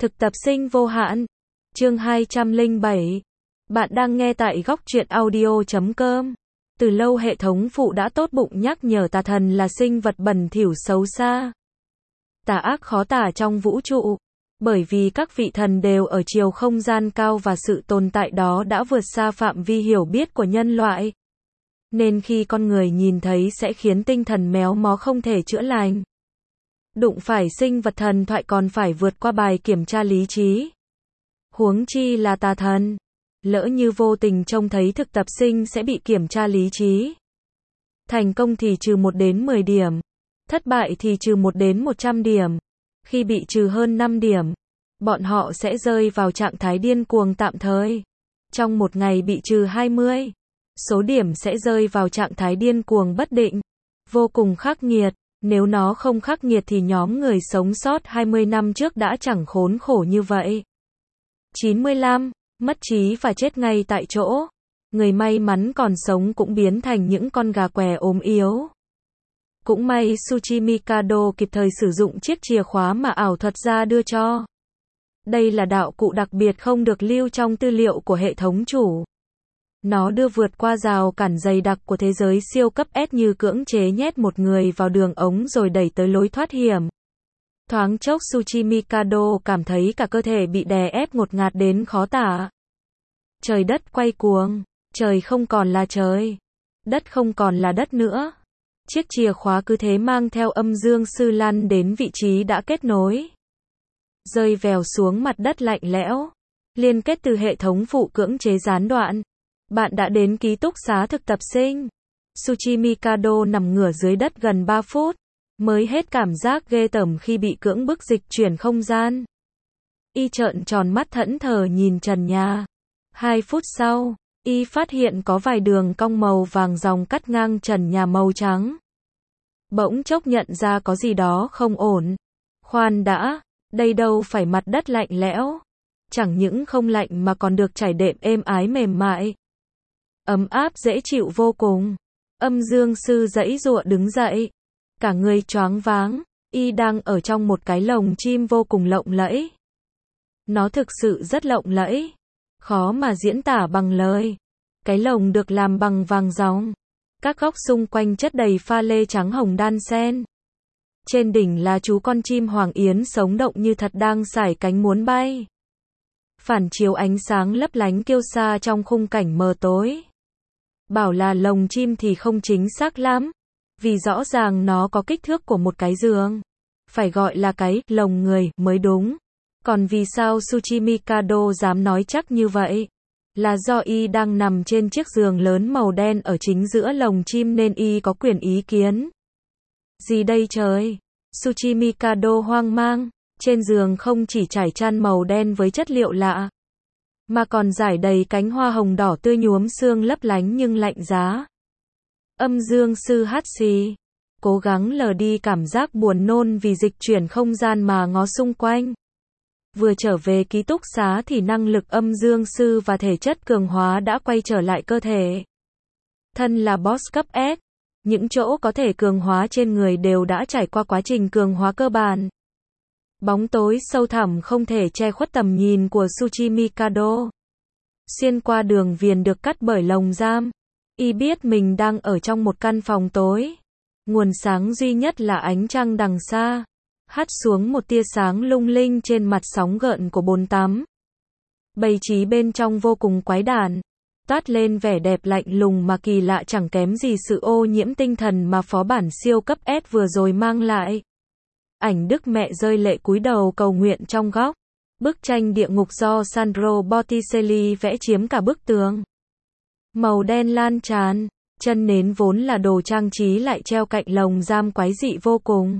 Thực tập sinh vô hạn. Chương 207. Bạn đang nghe tại góc truyện audio.com. Từ lâu hệ thống phụ đã tốt bụng nhắc nhở tà thần là sinh vật bẩn thỉu xấu xa, tà ác khó tả trong vũ trụ. Bởi vì các vị thần đều ở chiều không gian cao và sự tồn tại đó đã vượt xa phạm vi hiểu biết của nhân loại. Nên khi con người nhìn thấy sẽ khiến tinh thần méo mó không thể chữa lành. Đụng phải sinh vật thần thoại còn phải vượt qua bài kiểm tra lý trí. Huống chi là tà thần. Lỡ như vô tình trông thấy thực tập sinh sẽ bị kiểm tra lý trí. Thành công thì trừ 1 đến 10 điểm. Thất bại thì trừ 1 đến 100 điểm. Khi bị trừ hơn 5 điểm, bọn họ sẽ rơi vào trạng thái điên cuồng tạm thời. Trong một ngày bị trừ 20, số điểm sẽ rơi vào trạng thái điên cuồng bất định. Vô cùng khắc nghiệt. Nếu nó không khắc nghiệt thì nhóm người sống sót 20 năm trước đã chẳng khốn khổ như vậy. 95. Mất trí và chết ngay tại chỗ. Người may mắn còn sống cũng biến thành những con gà què ốm yếu. Cũng may Tsuchimikado kịp thời sử dụng chiếc chìa khóa mà ảo thuật gia đưa cho. Đây là đạo cụ đặc biệt không được lưu trong tư liệu của hệ thống chủ. Nó đưa vượt qua rào cản dày đặc của thế giới siêu cấp S như cưỡng chế nhét một người vào đường ống rồi đẩy tới lối thoát hiểm. Thoáng chốc Tsuchimikado cảm thấy cả cơ thể bị đè ép ngột ngạt đến khó tả. Trời đất quay cuồng, trời không còn là trời, đất không còn là đất nữa. Chiếc chìa khóa cứ thế mang theo âm dương sư lăn đến vị trí đã kết nối. Rơi vèo xuống mặt đất lạnh lẽo. Liên kết từ hệ thống phụ cưỡng chế gián đoạn. Bạn đã đến ký túc xá thực tập sinh. Tsuchimikado nằm ngửa dưới đất gần 3 phút. Mới hết cảm giác ghê tởm khi bị cưỡng bức dịch chuyển không gian. Y trợn tròn mắt thẫn thờ nhìn trần nhà. 2 phút sau, Y phát hiện có vài đường cong màu vàng dòng cắt ngang trần nhà màu trắng. Bỗng chốc nhận ra có gì đó không ổn. Khoan đã, đây đâu phải mặt đất lạnh lẽo. Chẳng những không lạnh mà còn được trải đệm êm ái mềm mại. Ấm áp dễ chịu vô cùng. Âm dương sư giãy giụa đứng dậy. Cả người choáng váng. Y đang ở trong một cái lồng chim vô cùng lộng lẫy. Nó thực sự rất lộng lẫy. Khó mà diễn tả bằng lời. Cái lồng được làm bằng vàng ròng. Các góc xung quanh chất đầy pha lê trắng hồng đan xen. Trên đỉnh là chú con chim hoàng yến sống động như thật đang sải cánh muốn bay. Phản chiếu ánh sáng lấp lánh kiêu sa trong khung cảnh mờ tối. Bảo là lồng chim thì không chính xác lắm. Vì rõ ràng nó có kích thước của một cái giường. Phải gọi là cái lồng người mới đúng. Còn vì sao Tsuchimikado dám nói chắc như vậy? Là do Y đang nằm trên chiếc giường lớn màu đen ở chính giữa lồng chim nên Y có quyền ý kiến. Gì đây trời? Tsuchimikado hoang mang. Trên giường không chỉ trải chăn màu đen với chất liệu lạ, mà còn rải đầy cánh hoa hồng đỏ tươi nhuốm sương lấp lánh nhưng lạnh giá. Âm dương sư hắt xì. Cố gắng lờ đi cảm giác buồn nôn vì dịch chuyển không gian mà ngó xung quanh. Vừa trở về ký túc xá thì năng lực âm dương sư và thể chất cường hóa đã quay trở lại cơ thể. Thân là boss cấp S. Những chỗ có thể cường hóa trên người đều đã trải qua quá trình cường hóa cơ bản. Bóng tối sâu thẳm không thể che khuất tầm nhìn của Tsuchimikado. Xuyên qua đường viền được cắt bởi lồng giam. Y biết mình đang ở trong một căn phòng tối. Nguồn sáng duy nhất là ánh trăng đằng xa. Hắt xuống một tia sáng lung linh trên mặt sóng gợn của bồn tắm. Bày trí bên trong vô cùng quái đản. Toát lên vẻ đẹp lạnh lùng mà kỳ lạ chẳng kém gì sự ô nhiễm tinh thần mà phó bản siêu cấp S vừa rồi mang lại. Ảnh Đức Mẹ rơi lệ cúi đầu cầu nguyện trong góc. Bức tranh địa ngục do Sandro Botticelli vẽ chiếm cả bức tường. Màu đen lan tràn, chân nến vốn là đồ trang trí lại treo cạnh lồng giam quái dị vô cùng.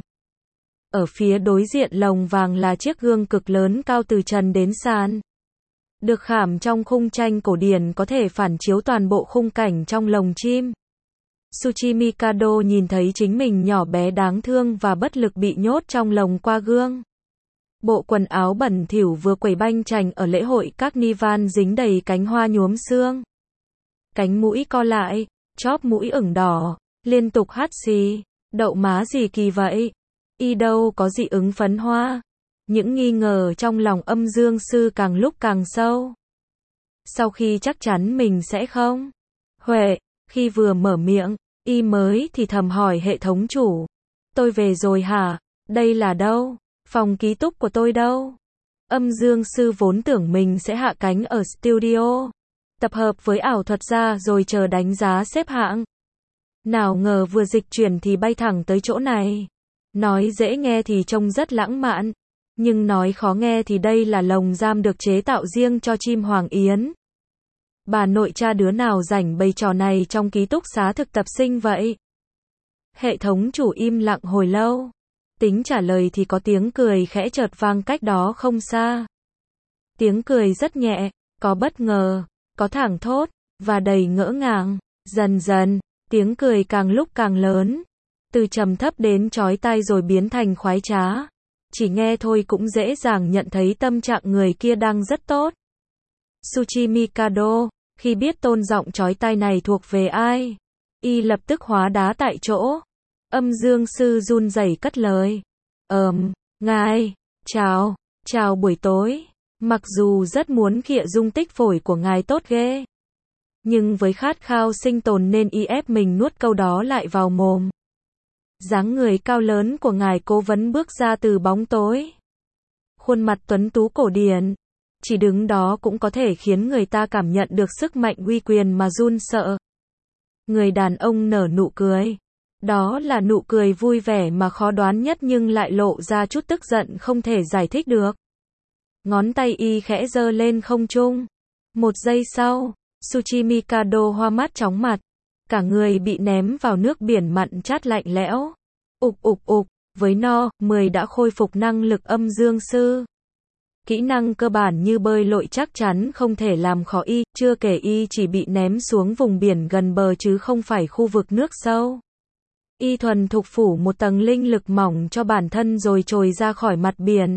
Ở phía đối diện lồng vàng là chiếc gương cực lớn cao từ trần đến sàn. Được khảm trong khung tranh cổ điển có thể phản chiếu toàn bộ khung cảnh trong lồng chim. Tsuchimikado nhìn thấy chính mình nhỏ bé đáng thương và bất lực bị nhốt trong lồng qua gương. Bộ quần áo bẩn thỉu vừa quẩy banh chành ở lễ hội Carnival dính đầy cánh hoa nhuốm sương. Cánh mũi co lại, chóp mũi ửng đỏ, liên tục hắt xì. Đậu má gì kỳ vậy? Y đâu có dị ứng phấn hoa. Những nghi ngờ trong lòng Âm Dương Sư càng lúc càng sâu. Sau khi chắc chắn mình sẽ không Huệ, khi vừa mở miệng, y mới thì thầm hỏi hệ thống chủ. Tôi về rồi hả? Đây là đâu? Phòng ký túc của tôi đâu? Âm Dương Sư vốn tưởng mình sẽ hạ cánh ở studio, tập hợp với ảo thuật gia rồi chờ đánh giá xếp hạng. Nào ngờ vừa dịch chuyển thì bay thẳng tới chỗ này. Nói dễ nghe thì trông rất lãng mạn, nhưng nói khó nghe thì đây là lồng giam được chế tạo riêng cho chim hoàng yến. Bà nội cha đứa nào rảnh bày trò này trong ký túc xá thực tập sinh vậy? Hệ thống chủ im lặng hồi lâu. Tính trả lời thì có tiếng cười khẽ chợt vang cách đó không xa. Tiếng cười rất nhẹ, có bất ngờ, có thảng thốt, và đầy ngỡ ngàng. Dần dần, tiếng cười càng lúc càng lớn. Từ trầm thấp đến chói tai rồi biến thành khoái trá. Chỉ nghe thôi cũng dễ dàng nhận thấy tâm trạng người kia đang rất tốt. Tsuchi Mikado, khi biết tôn giọng chói tai này thuộc về ai, y lập tức hóa đá tại chỗ. Âm Dương Sư run rẩy cất lời. Ngài, chào buổi tối. Mặc dù rất muốn khịa dung tích phổi của ngài tốt ghê, nhưng với khát khao sinh tồn nên y ép mình nuốt câu đó lại vào mồm. Dáng người cao lớn của ngài cố vấn bước ra từ bóng tối. Khuôn mặt tuấn tú cổ điển, chỉ đứng đó cũng có thể khiến người ta cảm nhận được sức mạnh uy quyền mà run sợ. Người đàn ông nở nụ cười. Đó là nụ cười vui vẻ mà khó đoán nhất nhưng lại lộ ra chút tức giận không thể giải thích được. Ngón tay y khẽ giơ lên không trung. Một giây sau, Tsuchi Mikado hoa mắt chóng mặt. Cả người bị ném vào nước biển mặn chát lạnh lẽo. Ục, với No, 10 đã khôi phục năng lực Âm Dương Sư. Kỹ năng cơ bản như bơi lội chắc chắn không thể làm khó y, chưa kể y chỉ bị ném xuống vùng biển gần bờ chứ không phải khu vực nước sâu. Y thuần thục phủ một tầng linh lực mỏng cho bản thân rồi trồi ra khỏi mặt biển.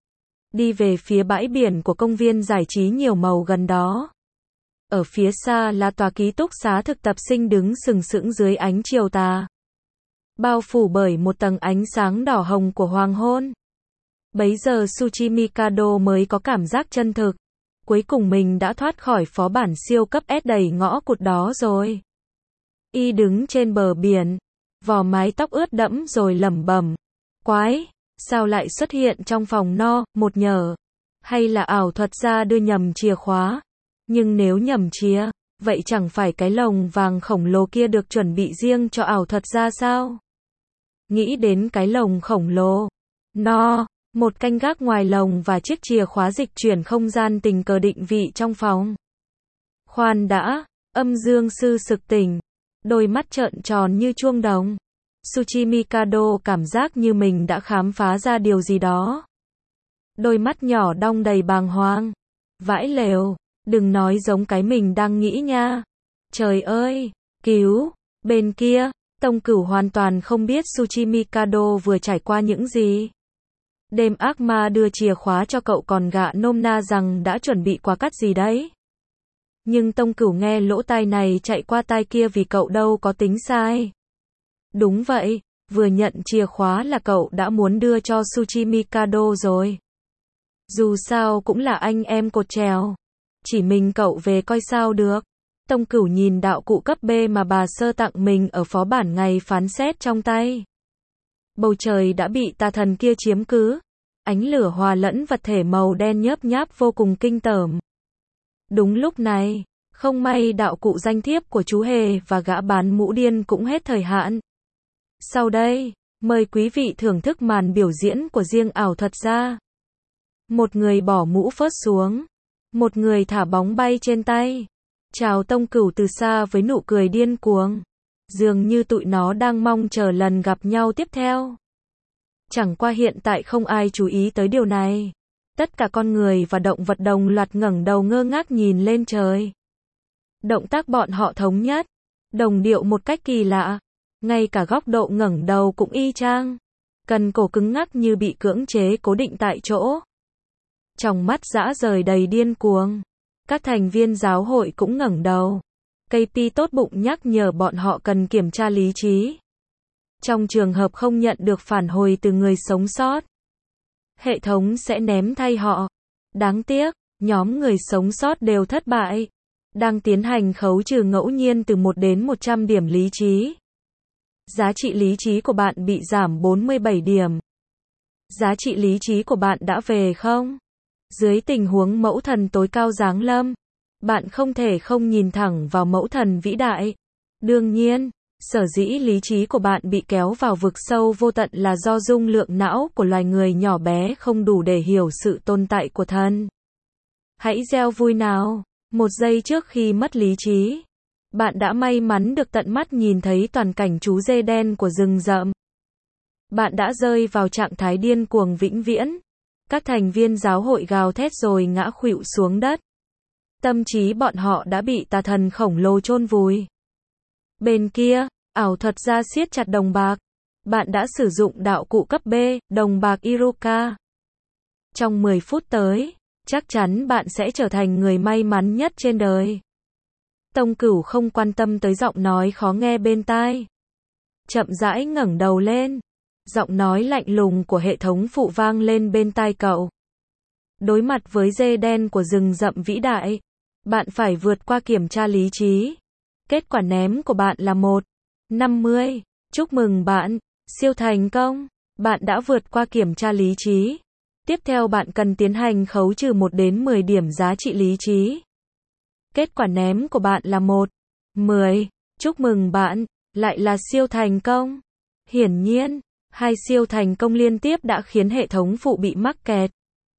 Đi về phía bãi biển của công viên giải trí nhiều màu gần đó. Ở phía xa là tòa ký túc xá thực tập sinh đứng sừng sững dưới ánh chiều tà, bao phủ bởi một tầng ánh sáng đỏ hồng của hoàng hôn. Bấy giờ Tsuchi Mikado mới có cảm giác chân thực. Cuối cùng mình đã thoát khỏi phó bản siêu cấp S đầy ngõ cụt đó rồi. Y đứng trên bờ biển, vò mái tóc ướt đẫm rồi lẩm bẩm. Quái, sao lại xuất hiện trong phòng No, một nhờ? Hay là ảo thuật gia đưa nhầm chìa khóa? Nhưng nếu nhầm chìa, vậy chẳng phải cái lồng vàng khổng lồ kia được chuẩn bị riêng cho ảo thuật gia sao? Nghĩ đến cái lồng khổng lồ, No, một canh gác ngoài lồng và chiếc chìa khóa dịch chuyển không gian tình cờ định vị trong phòng. Khoan đã, Âm Dương Sư sực tỉnh, đôi mắt trợn tròn như chuông đồng. Tsuchi Mikado cảm giác như mình đã khám phá ra điều gì đó. Đôi mắt nhỏ đong đầy bàng hoàng. Vãi lều, đừng nói giống cái mình đang nghĩ nha. Trời ơi, cứu, bên kia, Tông Cửu hoàn toàn không biết Tsuchi Mikado vừa trải qua những gì. Đêm ác ma đưa chìa khóa cho cậu còn gạ nôm na rằng đã chuẩn bị quà cắt gì đấy. Nhưng Tông Cửu nghe lỗ tai này chạy qua tai kia vì cậu đâu có tính sai. Đúng vậy, vừa nhận chìa khóa là cậu đã muốn đưa cho Tsuchi Mikado rồi. Dù sao cũng là anh em cột trèo. Chỉ mình cậu về coi sao được. Tông Cửu nhìn đạo cụ cấp B mà bà sơ tặng mình ở phó bản ngày phán xét trong tay. Bầu trời đã bị tà thần kia chiếm cứ. Ánh lửa hòa lẫn vật thể màu đen nhớp nháp vô cùng kinh tởm. Đúng lúc này, không may đạo cụ danh thiếp của chú Hề và gã bán mũ điên cũng hết thời hạn. Sau đây, mời quý vị thưởng thức màn biểu diễn của riêng ảo thuật gia. Một người bỏ mũ phớt xuống. Một người thả bóng bay trên tay. Chào Tông Cửu từ xa với nụ cười điên cuồng. Dường như tụi nó đang mong chờ lần gặp nhau tiếp theo. Chẳng qua hiện tại không ai chú ý tới điều này. Tất cả con người và động vật đồng loạt ngẩng đầu ngơ ngác nhìn lên trời. Động tác bọn họ thống nhất, đồng điệu một cách kỳ lạ. Ngay cả góc độ ngẩng đầu cũng y chang. Cần cổ cứng ngắc như bị cưỡng chế cố định tại chỗ. Trong mắt dã rời đầy điên cuồng. Các thành viên giáo hội cũng ngẩng đầu. KP tốt bụng nhắc nhở bọn họ cần kiểm tra lý trí. Trong trường hợp không nhận được phản hồi từ người sống sót, Hệ thống sẽ ném thay họ. Đáng tiếc, nhóm người sống sót đều thất bại. Đang tiến hành khấu trừ ngẫu nhiên từ 1 đến 100 điểm lý trí. Giá trị lý trí của bạn bị giảm 47 điểm. Giá trị lý trí của bạn đã về không? Dưới tình huống mẫu thần tối cao giáng lâm, bạn không thể không nhìn thẳng vào mẫu thần vĩ đại. Đương nhiên, sở dĩ lý trí của bạn bị kéo vào vực sâu vô tận là do dung lượng não của loài người nhỏ bé không đủ để hiểu sự tồn tại của thần. Hãy gieo vui nào. 1 giây trước khi mất lý trí, bạn đã may mắn được tận mắt nhìn thấy toàn cảnh chú dê đen của rừng rậm. Bạn đã rơi vào trạng thái điên cuồng vĩnh viễn. Các thành viên giáo hội gào thét rồi ngã khuỵu xuống đất. Tâm trí bọn họ đã bị tà thần khổng lồ chôn vùi. Bên kia, ảo thuật gia siết chặt đồng bạc. Bạn đã sử dụng đạo cụ cấp B, đồng bạc Iruka. Trong 10 phút tới, chắc chắn bạn sẽ trở thành người may mắn nhất trên đời. Tông Cửu không quan tâm tới giọng nói khó nghe bên tai. Chậm rãi ngẩng đầu lên. Giọng nói lạnh lùng của hệ thống phụ vang lên bên tai cậu. Đối mặt với dê đen của rừng rậm vĩ đại, bạn phải vượt qua kiểm tra lý trí. Kết quả ném của bạn là 1/50. Chúc mừng bạn, siêu thành công. Bạn đã vượt qua kiểm tra lý trí. Tiếp theo bạn cần tiến hành khấu trừ 1 đến 10 điểm giá trị lý trí. Kết quả ném của bạn là 1/10. Chúc mừng bạn, lại là siêu thành công. Hiển nhiên, 2 siêu thành công liên tiếp đã khiến hệ thống phụ bị mắc kẹt.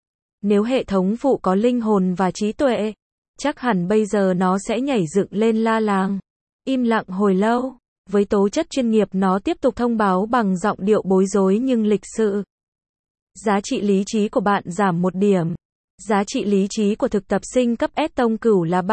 Nếu hệ thống phụ có linh hồn và trí tuệ, chắc hẳn bây giờ nó sẽ nhảy dựng lên la làng. Im lặng hồi lâu, với tố chất chuyên nghiệp nó tiếp tục thông báo bằng giọng điệu bối rối nhưng lịch sự. Giá trị lý trí của bạn giảm 1 điểm. Giá trị lý trí của thực tập sinh cấp S Tông Cửu là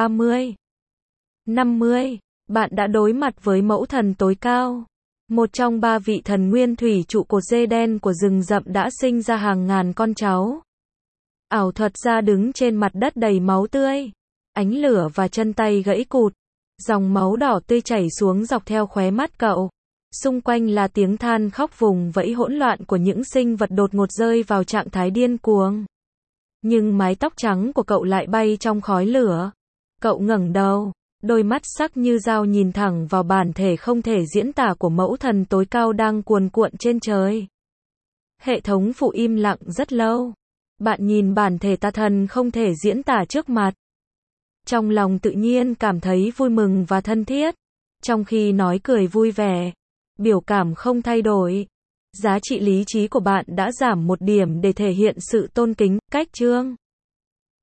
30/50. Bạn đã đối mặt với mẫu thần tối cao. Một trong 3 vị thần nguyên thủy trụ cột dê đen của rừng rậm đã sinh ra hàng ngàn con cháu. Ảo thuật gia đứng trên mặt đất đầy máu tươi. Ánh lửa và chân tay gãy cụt. Dòng máu đỏ tươi chảy xuống dọc theo khóe mắt cậu. Xung quanh là tiếng than khóc vùng vẫy hỗn loạn của những sinh vật đột ngột rơi vào trạng thái điên cuồng. Nhưng mái tóc trắng của cậu lại bay trong khói lửa. Cậu ngẩng đầu, đôi mắt sắc như dao nhìn thẳng vào bản thể không thể diễn tả của mẫu thần tối cao đang cuồn cuộn trên trời. Hệ thống phụ im lặng rất lâu. Bạn nhìn bản thể tà thần không thể diễn tả trước mặt. Trong lòng tự nhiên cảm thấy vui mừng và thân thiết. Trong khi nói cười vui vẻ, biểu cảm không thay đổi. Giá trị lý trí của bạn đã giảm 1 điểm để thể hiện sự tôn kính, cách chương.